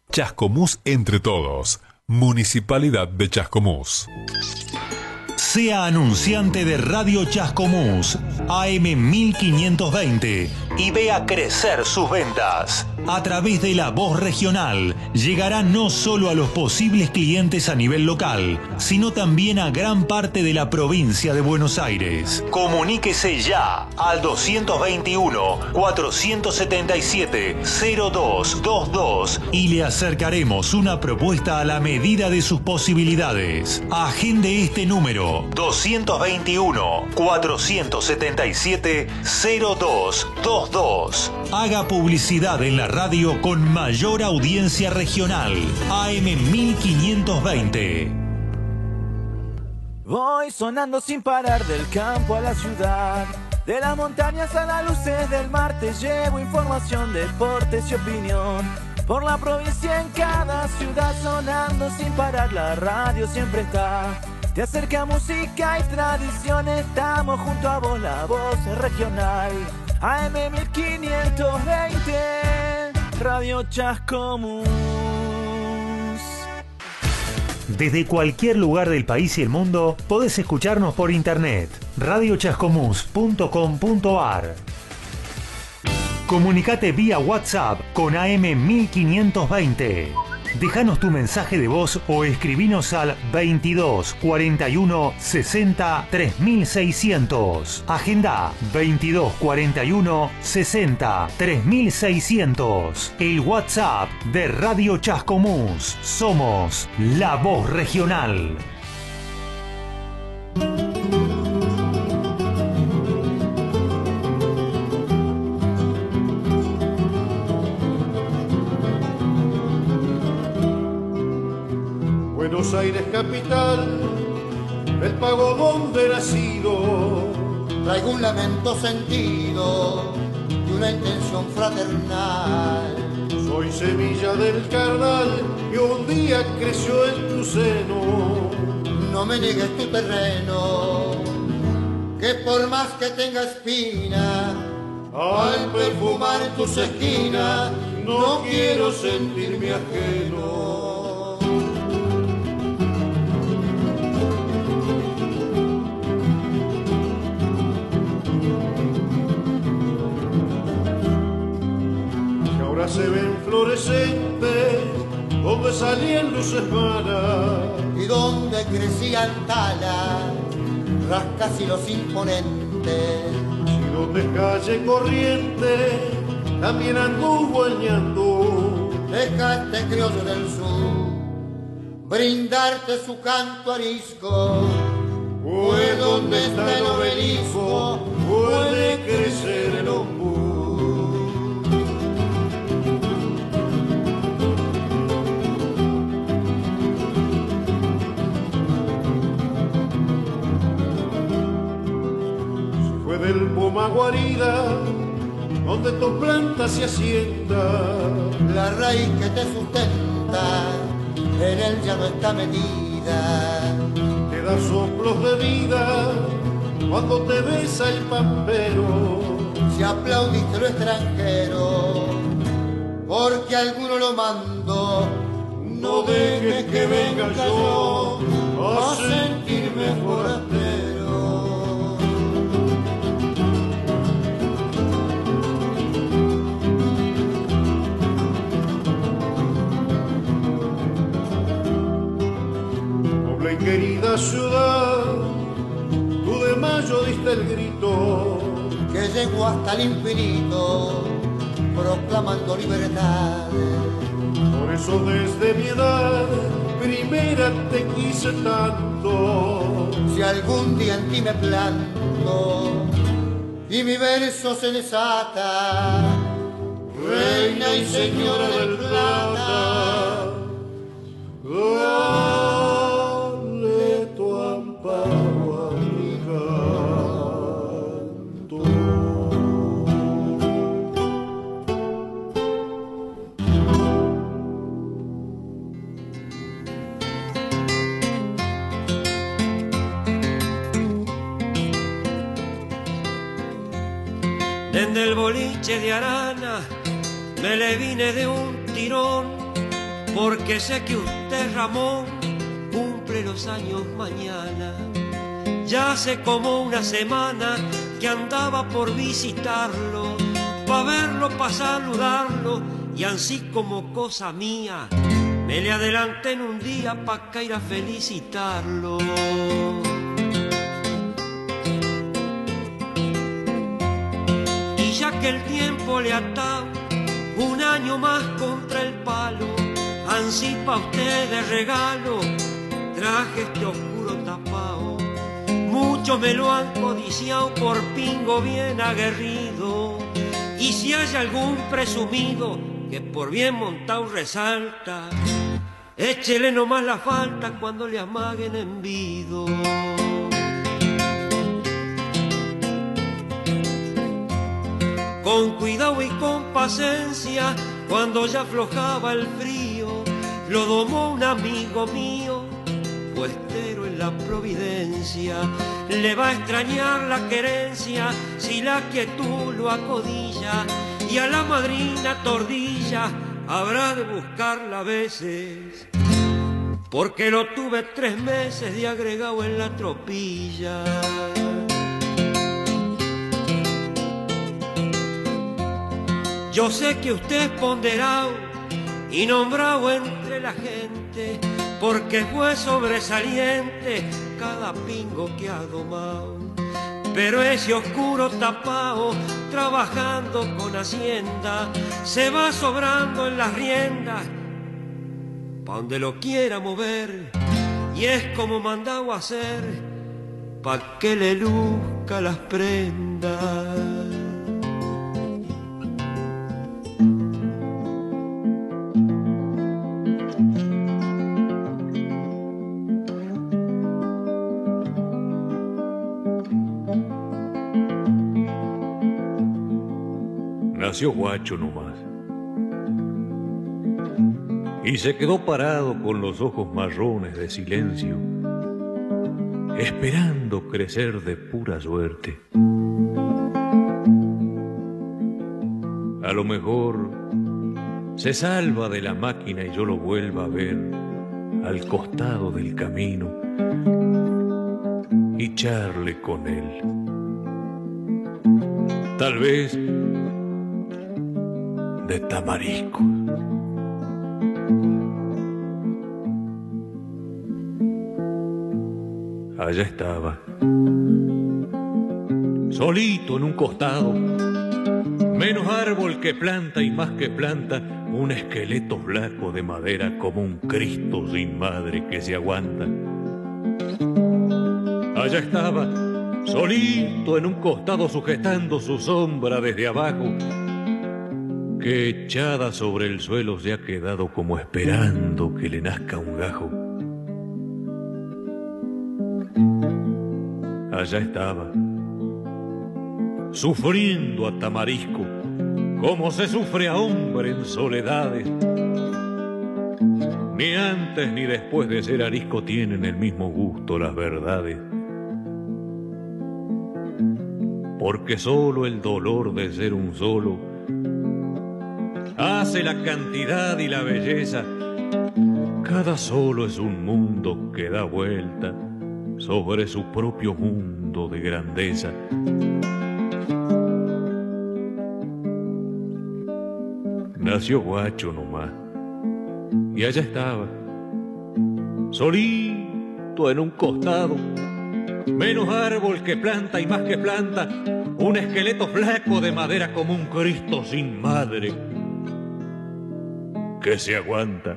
Chascomús entre todos. Municipalidad de Chascomús. Sea anunciante de Radio Chascomús, AM 1520, y vea crecer sus ventas. A través de la voz regional, llegará no solo a los posibles clientes a nivel local, sino también a gran parte de la provincia de Buenos Aires. Comuníquese ya al 221-477-0222 y le acercaremos una propuesta a la medida de sus posibilidades. Agende este número: 221-477-0222. Haga publicidad en la radio con mayor audiencia regional. AM 1520. Voy sonando sin parar del campo a la ciudad, de las montañas a las luces del mar. Te llevo información, deportes y opinión. Por la provincia en cada ciudad, sonando sin parar, la radio siempre está. Te acerca música y tradición, estamos junto a vos, la voz regional. AM 1520, Radio Chascomús. Desde cualquier lugar del país y el mundo, podés escucharnos por internet. radiochascomús.com.ar. Comunicate vía WhatsApp con AM 1520. Déjanos tu mensaje de voz o escribinos al 22 41 60 3600. Agenda 22 41 60 3600. El WhatsApp de Radio Chascomús. Somos la voz regional. Buenos Aires capital, el pago donde he nacido. Traigo un lamento sentido y una intención fraternal. Soy semilla del carnal y un día creció en tu seno. No me niegues tu terreno, que por más que tenga espina, al perfumar tus esquinas, no quiero sentirme ajeno. Se ven fluorescentes donde salían luces malas y donde crecían talas, rascas y los imponentes. Si donde calle corriente también anduvo el ñandú. Deja este criollo del sur brindarte su canto arisco, pues donde está el obelisco puede crecer el ombú. Del Poma guarida, donde tu planta se asienta, la raíz que te sustenta, en él ya no está metida. Te da soplos de vida cuando te besa el pampero. Si aplaudiste lo extranjero, porque alguno lo mando, no dejes que venga yo a sentirme forastero. Querida ciudad, tú de mayo diste el grito que llegó hasta el infinito, proclamando libertad. Por eso desde mi edad primera te quise tanto. Si algún día en ti me planto y mi verso se desata, reina y señora del plata, dale tu amparo a mi canto. Desde el boliche de Arana me le vine de un tirón porque sé que usted, Ramón, cumple los años mañana. Ya hace como una semana que andaba por visitarlo, pa' verlo, pa' saludarlo, y así como cosa mía, me le adelanté en un día pa' que ir a felicitarlo. Y ya que el tiempo le ataba un año más contra el palo, ansí pa' usted de regalo traje este oscuro tapao. Muchos me lo han codiciado por pingo bien aguerrido, y si hay algún presumido que por bien montado resalta, échele nomás la falta cuando le amaguen en vido. Con cuidado y con paciencia, cuando ya aflojaba el frío, lo domó un amigo mío, puestero en la Providencia. Le va a extrañar la querencia si la quietud lo acodilla, y a la madrina Tordilla habrá de buscarla a veces, porque lo tuve 3 meses de agregado en la tropilla. Yo sé que usted es ponderado y nombrado entre la gente, porque fue sobresaliente cada pingo que ha domado. Pero ese oscuro tapao, trabajando con Hacienda, se va sobrando en las riendas, pa' donde lo quiera mover, y es como mandado a hacer, pa' que le luzca las prendas. Nació guacho nomás, y se quedó parado con los ojos marrones de silencio, esperando crecer de pura suerte. A lo mejor se salva de la máquina y yo lo vuelva a ver al costado del camino y charle con él. Tal vez de tamarisco. Allá estaba, solito en un costado, menos árbol que planta y más que planta, un esqueleto flaco de madera como un Cristo sin madre que se aguanta. Allá estaba, solito en un costado sujetando su sombra desde abajo, que echada sobre el suelo se ha quedado como esperando que le nazca un gajo. Allá estaba, sufriendo a tamarisco, como se sufre a hombre en soledades. Ni antes ni después de ser arisco tienen el mismo gusto las verdades, porque solo el dolor de ser un solo hace la cantidad y la belleza. Cada solo es un mundo que da vuelta sobre su propio mundo de grandeza. Nació guacho nomás, y allá estaba, solito en un costado, menos árbol que planta y más que planta, un esqueleto flaco de madera como un Cristo sin madre que se aguanta.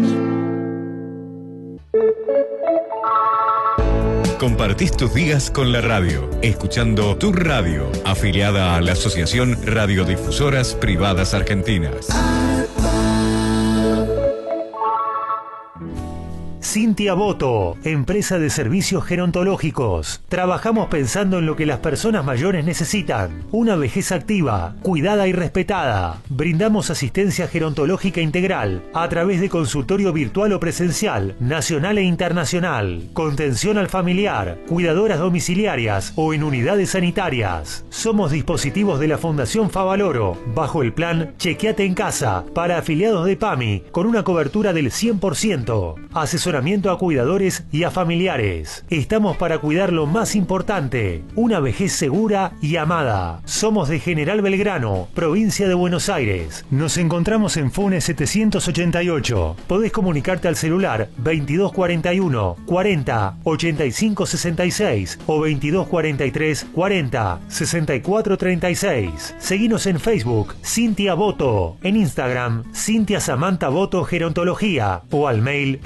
Compartís tus días con la radio, escuchando Tu Radio, afiliada a la Asociación Radiodifusoras Privadas Argentinas. Cintia Boto, empresa de servicios gerontológicos. Trabajamos pensando en lo que las personas mayores necesitan. Una vejez activa, cuidada y respetada. Brindamos asistencia gerontológica integral a través de consultorio virtual o presencial, nacional e internacional. Contención al familiar, cuidadoras domiciliarias o en unidades sanitarias. Somos dispositivos de la Fundación Favaloro, bajo el plan Chequeate en Casa, para afiliados de PAMI, con una cobertura del 100%. Asesoramiento a cuidadores y a familiares. Estamos para cuidar lo más importante, una vejez segura y amada. Somos de General Belgrano, provincia de Buenos Aires. Nos encontramos en Funes 788. Podés comunicarte al celular 2241 40 85 66 o 2243 40 64 36. Seguinos en Facebook, Cintia Boto. En Instagram, Cintia Samantha Boto Gerontología. O al mail,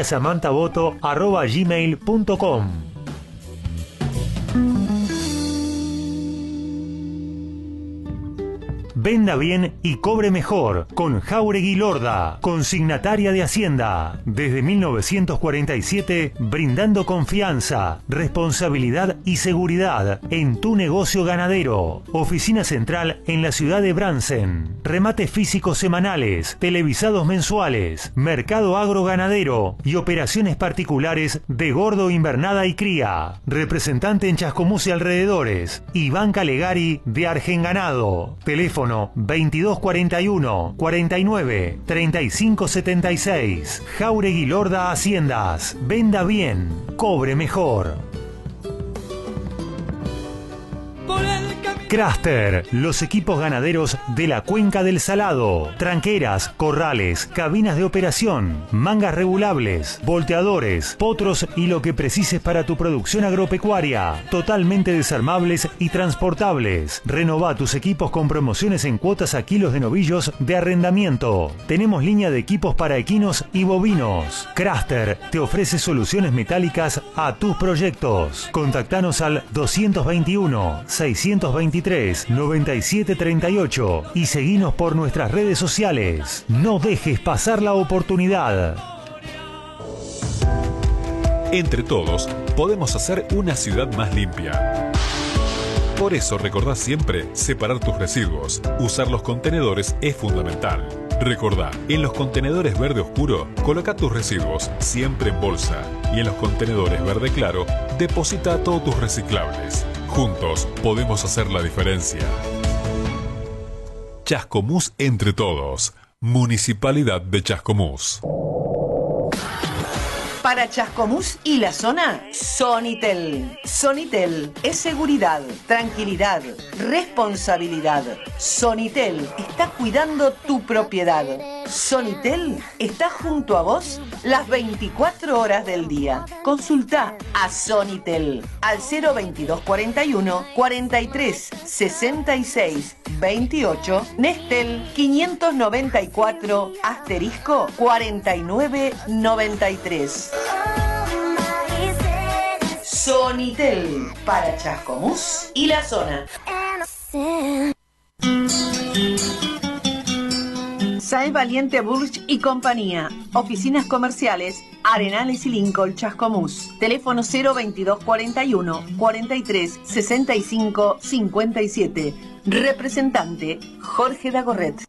cintiasamantaboto@gmail.com. Venda bien y cobre mejor con Jáuregui Lorda, consignataria de Hacienda. Desde 1947, brindando confianza, responsabilidad y seguridad en tu negocio ganadero. Oficina central en la ciudad de Bransen. Remates físicos semanales, televisados mensuales, mercado agroganadero y operaciones particulares de gordo, invernada y cría. Representante en Chascomús y alrededores. Iván Calegari de Argenganado. Teléfono 2241 49 35 76. Jáuregui Lorda Haciendas. Venda bien, cobre mejor. Craster, los equipos ganaderos de la Cuenca del Salado. Tranqueras, corrales, cabinas de operación, mangas regulables, volteadores, potros y lo que precises para tu producción agropecuaria. Totalmente desarmables y transportables. Renová tus equipos con promociones en cuotas a kilos de novillos de arrendamiento. Tenemos línea de equipos para equinos y bovinos. Craster te ofrece soluciones metálicas a tus proyectos. Contactanos al 221 623 9738 y seguinos por nuestras redes sociales. No dejes pasar la oportunidad. Entre todos, podemos hacer una ciudad más limpia. Por eso recordá siempre separar tus residuos. Usar los contenedores es fundamental. Recordá, en los contenedores verde oscuro, coloca tus residuos siempre en bolsa. Y en los contenedores verde claro, deposita todos tus reciclables. Juntos podemos hacer la diferencia. Chascomús entre todos. Municipalidad de Chascomús. Para Chascomús y la zona, Sonitel. Sonitel es seguridad, tranquilidad, responsabilidad. Sonitel está cuidando tu propiedad. Sonitel está junto a vos las 24 horas del día. Consulta a Sonitel al 02241 43 66 28 Nestel 594 asterisco 4993. Sonitel para Chascomús y la zona. Sae Valiente Burch y compañía. Oficinas comerciales Arenales y Lincoln, Chascomús. Teléfono 02241 43 65 57. Representante Jorge Dagorret.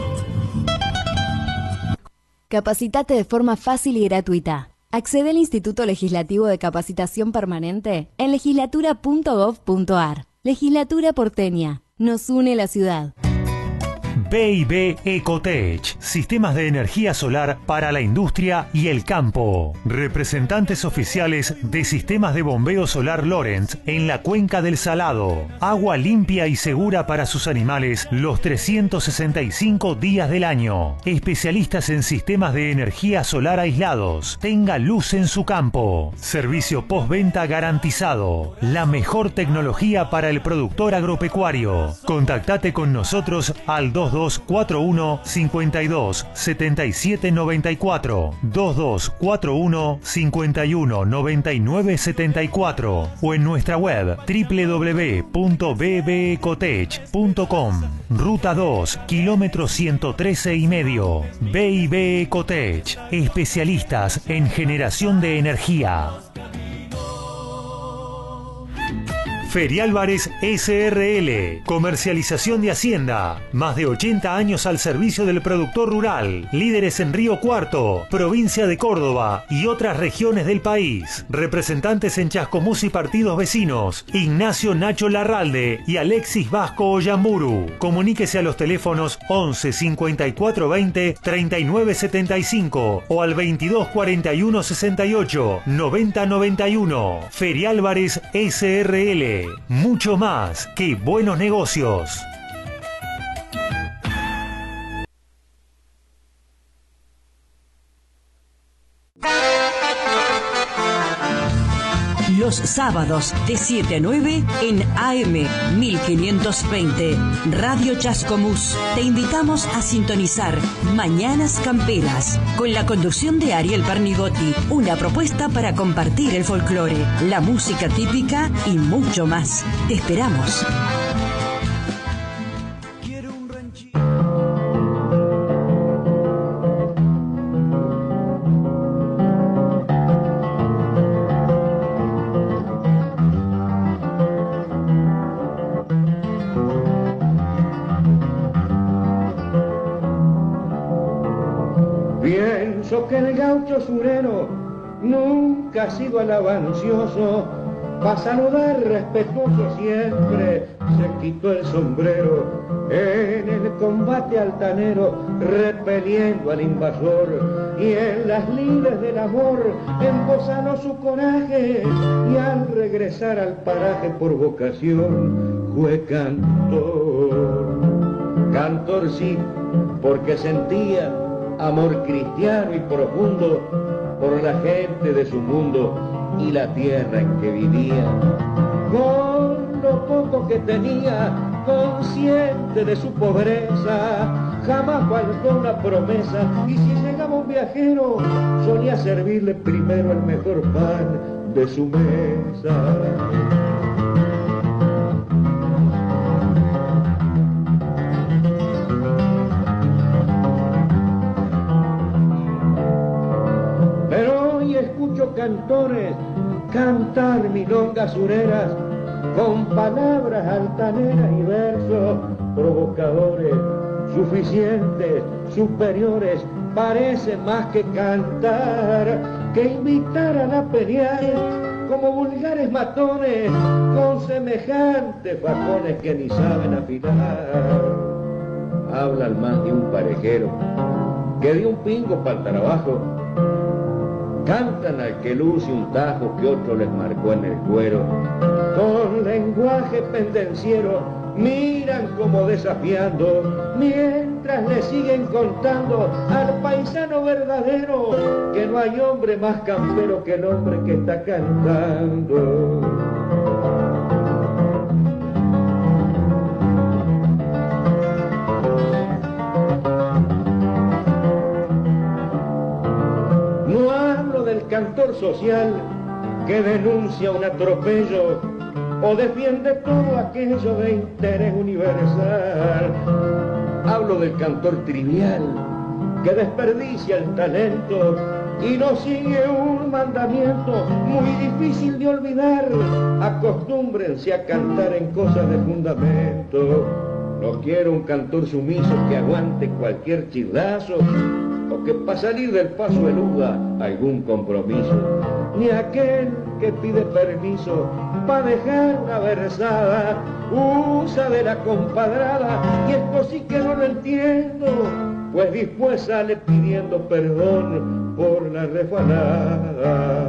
Capacitate de forma fácil y gratuita. Accede al Instituto Legislativo de Capacitación Permanente en legislatura.gov.ar. Legislatura porteña. Nos une la ciudad. B&B Ecotech, sistemas de energía solar para la industria y el campo. Representantes oficiales de sistemas de bombeo solar Lorentz en la Cuenca del Salado. Agua limpia y segura para sus animales los 365 días del año. Especialistas en sistemas de energía solar aislados. Tenga luz en su campo. Servicio postventa garantizado. La mejor tecnología para el productor agropecuario. Contactate con nosotros al 2241 52 77 94, 2241 51 99 74 o en nuestra web www.bbecotech.com. Ruta 2, kilómetro 113 y medio. B&B Ecotech, especialistas en generación de energía. Feriálvarez SRL, comercialización de hacienda, más de 80 años al servicio del productor rural, líderes en Río Cuarto, provincia de Córdoba y otras regiones del país, representantes en Chascomús y partidos vecinos, Ignacio Nacho Larralde y Alexis Vasco Oyamburu. Comuníquese a los teléfonos 11 54 20 39 75 o al 22 41 68 90 91. Feriálvarez SRL. Mucho más que buenos negocios. Los sábados de 7 a 9 en AM 1520 Radio Chascomús. Te invitamos a sintonizar Mañanas Camperas con la conducción de Ariel Pernigotti. Una propuesta para compartir el folclore, la música típica y mucho más. Te esperamos. Que el gaucho surero nunca ha sido alabancioso, para saludar respetuoso siempre se quitó el sombrero en el combate altanero, repeliendo al invasor, y en las lides del amor embozanó su coraje, y al regresar al paraje por vocación fue cantor. Cantor sí, porque sentía amor cristiano y profundo por la gente de su mundo y la tierra en que vivía. Con lo poco que tenía, consciente de su pobreza, jamás faltó una promesa, y si llegaba un viajero, solía servirle primero el mejor pan de su mesa. Cantores cantar milongas sureras con palabras altaneras y versos provocadores, suficientes, superiores, parece más que cantar, que invitaran a pelear como vulgares matones con semejantes fajones que ni saben afinar. Hablan más de un parejero que de un pingo para el trabajo. Cantan al que luce un tajo que otro les marcó en el cuero. Con lenguaje pendenciero miran como desafiando, mientras le siguen contando al paisano verdadero que no hay hombre más campero que el hombre que está cantando. Cantor social que denuncia un atropello o defiende todo aquello de interés universal. Hablo del cantor trivial que desperdicia el talento y no sigue un mandamiento muy difícil de olvidar. Acostúmbrense a cantar en cosas de fundamento. No quiero un cantor sumiso que aguante cualquier chirlazo, o que para salir del paso eluda algún compromiso, ni aquel que pide permiso para dejar una versada, usa de la compadrada, y esto sí que no lo entiendo, pues después sale pidiendo perdón por la resbalada.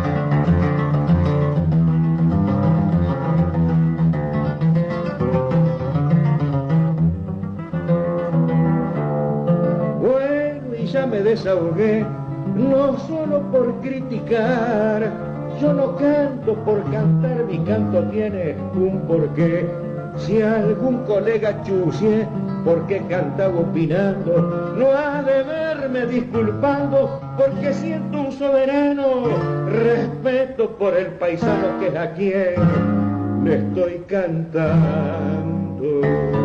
Ya me desahogué, no solo por criticar, yo no canto por cantar, mi canto tiene un porqué. Si algún colega chucie porque cantaba opinando, no ha de verme disculpando, porque siento un soberano respeto por el paisano que es a quien le estoy cantando.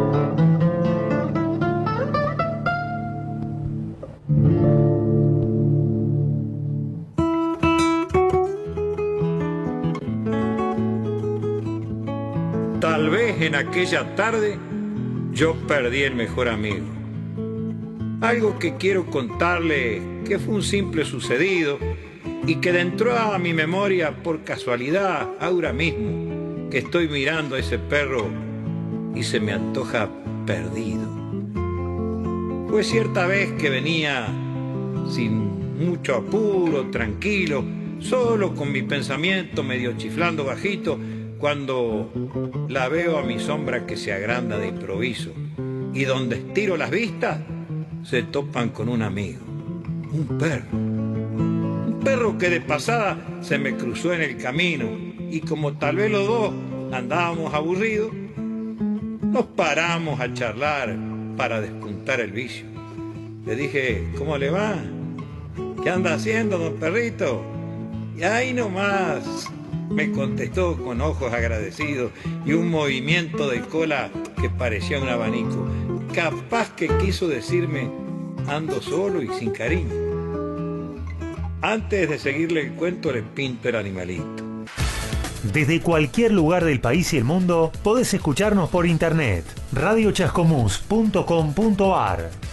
Tal vez en aquella tarde yo perdí el mejor amigo. Algo que quiero contarle que fue un simple sucedido y que entró a mi memoria por casualidad ahora mismo que estoy mirando a ese perro y se me antoja perdido. Fue cierta vez que venía sin mucho apuro, tranquilo, solo con mi pensamiento medio chiflando bajito, cuando la veo a mi sombra que se agranda de improviso y donde estiro las vistas se topan con un amigo, un perro que de pasada se me cruzó en el camino y como tal vez los dos andábamos aburridos, nos paramos a charlar para despuntar el vicio. Le dije, ¿cómo le va? ¿Qué anda haciendo, don perrito? Y ahí nomás me contestó con ojos agradecidos y un movimiento de cola que parecía un abanico. Capaz que quiso decirme, ando solo y sin cariño. Antes de seguirle el cuento, le pinto el animalito. Desde cualquier lugar del país y el mundo, podés escucharnos por internet. radiochascomús.com.ar